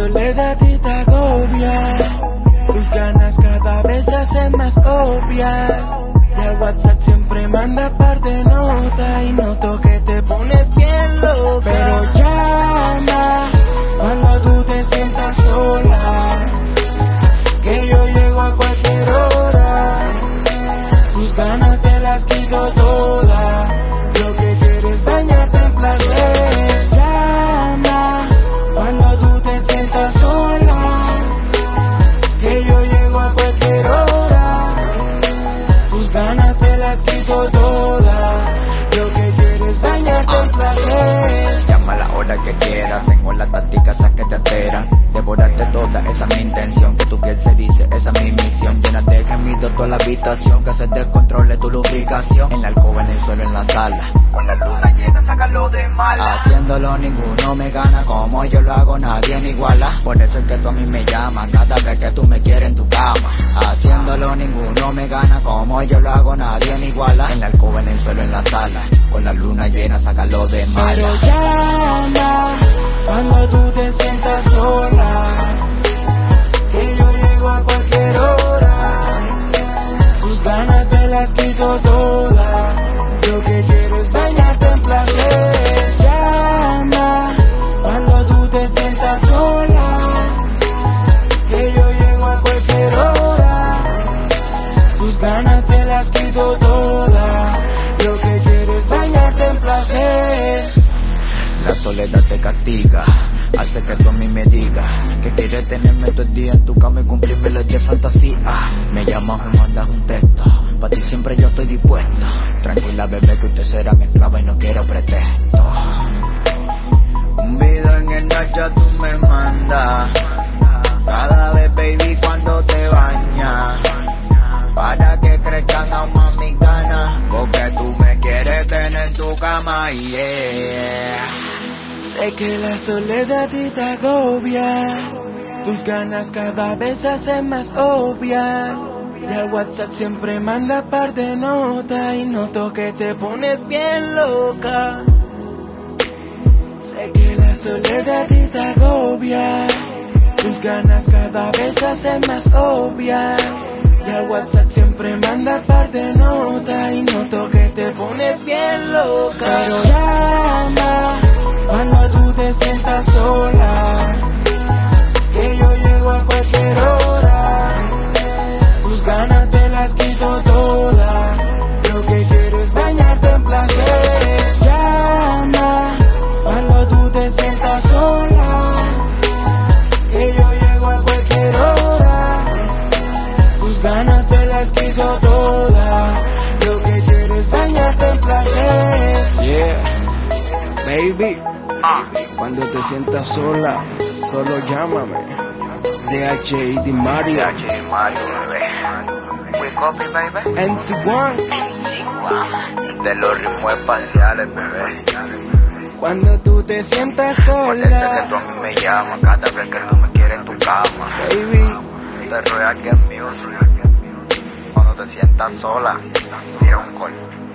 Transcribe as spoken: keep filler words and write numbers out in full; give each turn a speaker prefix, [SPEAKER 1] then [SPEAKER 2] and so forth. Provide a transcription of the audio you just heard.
[SPEAKER 1] soledad y te agobia. Tus ganas cada vez se hacen más obvias. Y al WhatsApp siempre manda par de nota y noto que te pones bien loca. Pero llama cuando tú te sientas sola, que yo llego a cualquier hora. Tus ganas te las quito todas. Lo que quieres es bañarte en placer. Llama cuando tú te sientas sola, que yo llego a cualquier hora. Tus ganas te las quito todas. Lo que quieres es bañarte en placer.
[SPEAKER 2] Llama a la hora que quieras, tengo la táctica, esa que te espera. Devorarte toda, esa es mi intención. Que tu piel se dice, esa es mi misión. Llena de gemidos toda la habitación, que se descontrole tu lubricación. En la alcoba, en el suelo, en la sala, con la luna llena, sácalo de mala. Haciéndolo ninguno me gana, como yo lo hago nadie me iguala. Por eso es que tú a mí me llamas, cada vez que tú me quieres en tu cama. Haciéndolo ninguno me gana, como yo lo hago nadie me iguala. En la alcoba, en el suelo, en la sala, con la luna llena, sácalo de mala.
[SPEAKER 1] Pero llama cuando tú te sientas sola, que yo llego a cualquier hora. Tus ganas te las quito todas. Lo que quiero es bañarte en placer. Llama cuando tú te sientas sola, que yo llego a cualquier hora. Tus ganas te las quito todas. Lo que quiero es bañarte en placer.
[SPEAKER 2] La soledad te castiga, hace que tú a mí me digas que quieres tenerme todo el día en tu cama y cumplirme las de fantasía. Me llamas o mandas un texto, pa' ti siempre yo estoy dispuesto. Tranquila bebé, que usted será mi esclava y no quiero pretexto. Un video en el Snapchat tú me mandas cada vez, baby, cuando te bañas, para que crezcan aún más mis ganas, porque tú me quieres tener en tu cama, yeah.
[SPEAKER 1] Sé que la soledad y te agobia. Tus ganas cada vez se hacen más obvias. Y al WhatsApp siempre manda par de nota y noto que te pones bien loca. Sé que la soledad y te agobia. Tus ganas cada vez se hacen más obvias. Y al WhatsApp siempre manda par de nota y noto que te pones bien loca. Pero llama cuando tú te sientas sola, que yo llego a cualquier hora. Tus ganas te las quito todas. Lo que quiero es bañarte en placer. Llama cuando tú te sientas sola, que yo llego a cualquier hora. Tus ganas te las quito todas. Lo que quiero es bañarte en placer. Yeah, baby. Cuando te sientas sola, solo llámame. D H y Di Mario.
[SPEAKER 2] D H y Mario, bebé. We copy, baby.
[SPEAKER 1] M C one.
[SPEAKER 2] De los ritmos espaciales, bebé.
[SPEAKER 1] Cuando tú te sientas
[SPEAKER 2] Por eso es que
[SPEAKER 1] sola,
[SPEAKER 2] tú a mí me llamas cada vez que tú me quieres en tu cama,
[SPEAKER 1] baby.
[SPEAKER 2] de Royal Game Music. Cuando te sientas sola, tira un call.